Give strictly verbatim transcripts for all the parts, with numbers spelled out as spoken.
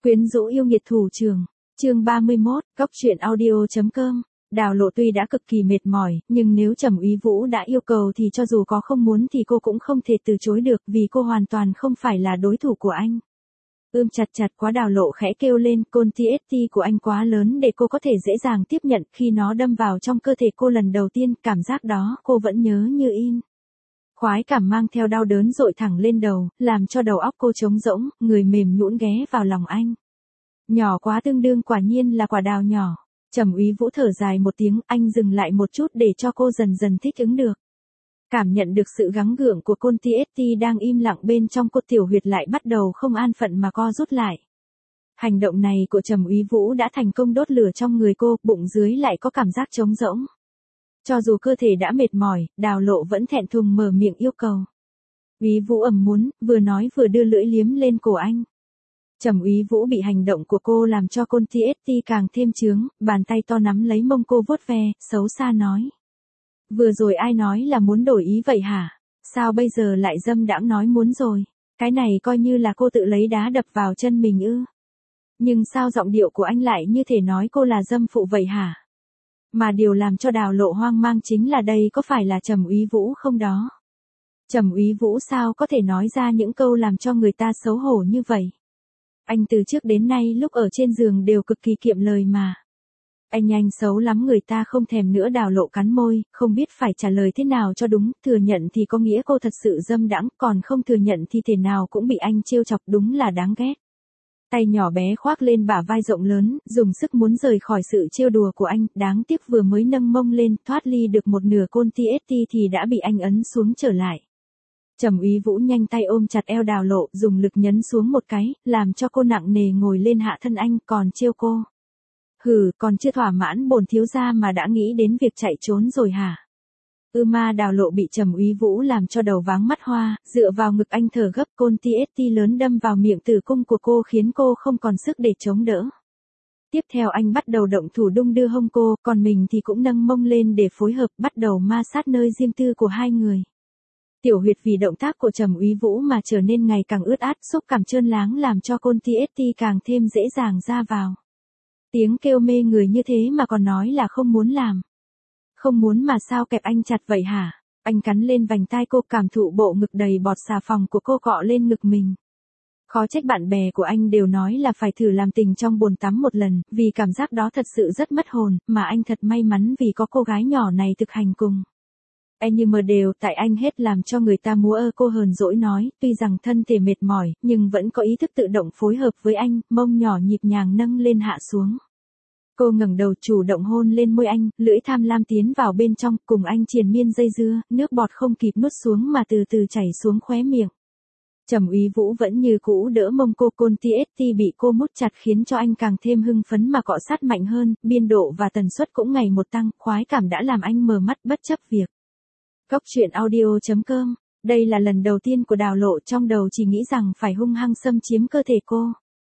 Quyến rũ yêu nghiệt thủ trường, chương ba mươi mốt, góc truyện audio chấm com. Đào Lộ tuy đã cực kỳ mệt mỏi, nhưng nếu Trầm Úy Vũ đã yêu cầu thì cho dù có không muốn thì cô cũng không thể từ chối được, vì cô hoàn toàn không phải là đối thủ của anh. Ưm chặt chặt quá. Đào Lộ khẽ kêu lên, côn tê ét tê của anh quá lớn để cô có thể dễ dàng tiếp nhận. Khi nó đâm vào trong cơ thể cô lần đầu tiên, cảm giác đó cô vẫn nhớ như in. Khoái cảm mang theo đau đớn dội thẳng lên đầu, làm cho đầu óc cô trống rỗng, người mềm nhũn ghé vào lòng anh. Nhỏ quá, tương đương quả nhiên là quả đào nhỏ. Trầm Úy Vũ thở dài một tiếng, anh dừng lại một chút để cho cô dần dần thích ứng được. Cảm nhận được sự gắng gượng của côn tê ét tê đang im lặng bên trong cô, tiểu huyệt lại bắt đầu không an phận mà co rút lại. Hành động này của Trầm Úy Vũ đã thành công đốt lửa trong người cô, bụng dưới lại có cảm giác trống rỗng. Cho dù cơ thể đã mệt mỏi, Đào Lộ vẫn thẹn thùng mở miệng yêu cầu. Úy Vũ ầm muốn, vừa nói vừa đưa lưỡi liếm lên cổ anh. Trầm Úy Vũ bị hành động của cô làm cho côn tê ét tê càng thêm chướng, bàn tay to nắm lấy mông cô vuốt ve, xấu xa nói. Vừa rồi ai nói là muốn đổi ý vậy hả? Sao bây giờ lại dâm đãng nói muốn rồi? Cái này coi như là cô tự lấy đá đập vào chân mình ư? Nhưng sao giọng điệu của anh lại như thể nói cô là dâm phụ vậy hả? Mà điều làm cho Đào Lộ hoang mang chính là đây có phải là Trầm Úy Vũ không đó? Trầm Úy Vũ sao có thể nói ra những câu làm cho người ta xấu hổ như vậy? Anh từ trước đến nay lúc ở trên giường đều cực kỳ kiệm lời mà. Anh nhanh xấu lắm, người ta không thèm nữa. Đào Lộ cắn môi, không biết phải trả lời thế nào cho đúng, thừa nhận thì có nghĩa cô thật sự dâm đãng, còn không thừa nhận thì thể nào cũng bị anh trêu chọc, đúng là đáng ghét. Tay nhỏ bé khoác lên bả vai rộng lớn, dùng sức muốn rời khỏi sự trêu đùa của anh, đáng tiếc vừa mới nâng mông lên, thoát ly được một nửa côn tê ét tê thì đã bị anh ấn xuống trở lại. Trầm Úy Vũ nhanh tay ôm chặt eo Đào Lộ, dùng lực nhấn xuống một cái, làm cho cô nặng nề ngồi lên hạ thân anh, còn trêu cô. Hừ, còn chưa thỏa mãn bổn thiếu gia mà đã nghĩ đến việc chạy trốn rồi hả? Ư ma. Đào Lộ bị Trầm Úy Vũ làm cho đầu váng mắt hoa, dựa vào ngực anh thở gấp, côn tê ét tê lớn đâm vào miệng tử cung của cô khiến cô không còn sức để chống đỡ. Tiếp theo anh bắt đầu động thủ đung đưa hông cô, còn mình thì cũng nâng mông lên để phối hợp, bắt đầu ma sát nơi riêng tư của hai người. Tiểu huyệt vì động tác của Trầm Úy Vũ mà trở nên ngày càng ướt át, xúc cảm trơn láng làm cho côn tê ét tê càng thêm dễ dàng ra vào. Tiếng kêu mê người như thế mà còn nói là không muốn làm. Không muốn mà sao kẹp anh chặt vậy hả? Anh cắn lên vành tai cô, cảm thụ bộ ngực đầy bọt xà phòng của cô cọ lên ngực mình. Khó trách bạn bè của anh đều nói là phải thử làm tình trong bồn tắm một lần, vì cảm giác đó thật sự rất mất hồn, mà anh thật may mắn vì có cô gái nhỏ này thực hành cùng. Anh như mờ đều tại anh hết làm cho người ta múa ơ. Cô hờn dỗi nói, tuy rằng thân thể mệt mỏi, nhưng vẫn có ý thức tự động phối hợp với anh, mông nhỏ nhịp nhàng nâng lên hạ xuống. Cô ngẩng đầu chủ động hôn lên môi anh, lưỡi tham lam tiến vào bên trong, cùng anh triền miên dây dưa, nước bọt không kịp nuốt xuống mà từ từ chảy xuống khóe miệng. Trầm Úy Vũ vẫn như cũ đỡ mông cô, côn tê ét tê bị cô mút chặt khiến cho anh càng thêm hưng phấn mà cọ sát mạnh hơn, biên độ và tần suất cũng ngày một tăng, khoái cảm đã làm anh mờ mắt bất chấp việc. Góc truyện audio chấm com. Đây là lần đầu tiên của Đào Lộ, trong đầu chỉ nghĩ rằng phải hung hăng xâm chiếm cơ thể cô.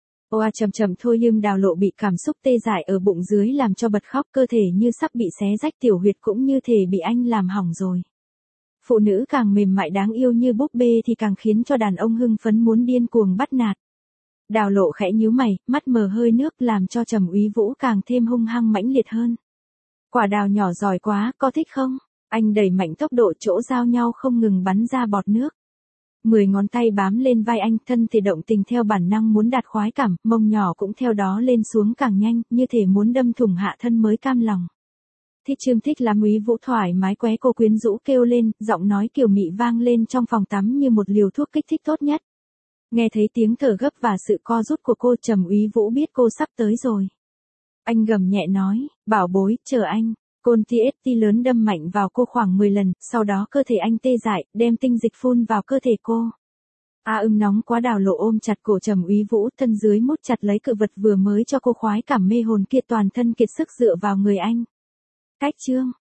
Oa chậm chậm thôi, nhưng Đào Lộ bị cảm xúc tê dại ở bụng dưới làm cho bật khóc, cơ thể như sắp bị xé rách, tiểu huyệt cũng như thể bị anh làm hỏng rồi. Phụ nữ càng mềm mại đáng yêu như búp bê thì càng khiến cho đàn ông hưng phấn muốn điên cuồng bắt nạt. Đào Lộ khẽ nhíu mày, mắt mờ hơi nước làm cho Trầm Úy Vũ càng thêm hung hăng mãnh liệt hơn. Quả đào nhỏ giỏi quá, có thích không? Anh đẩy mạnh tốc độ, chỗ giao nhau không ngừng bắn ra bọt nước. Mười ngón tay bám lên vai anh, thân thể động tình theo bản năng muốn đạt khoái cảm, mông nhỏ cũng theo đó lên xuống càng nhanh, như thể muốn đâm thủng hạ thân mới cam lòng. Thích Trương thích lắm. Úy Vũ thoải mái qué cô, quyến rũ kêu lên, giọng nói kiều mị vang lên trong phòng tắm như một liều thuốc kích thích tốt nhất. Nghe thấy tiếng thở gấp và sự co rút của cô, Trầm Úy Vũ biết cô sắp tới rồi. Anh gầm nhẹ nói, bảo bối, chờ anh. Côn tê ét tê lớn đâm mạnh vào cô khoảng mười lần, sau đó cơ thể anh tê dại, đem tinh dịch phun vào cơ thể cô. A à, ưm nóng quá. Đào Lộ ôm chặt cổ Trầm Úy Vũ, thân dưới mút chặt lấy cự vật vừa mới cho cô khoái cảm mê hồn kia, toàn thân kiệt sức dựa vào người anh. Cách chương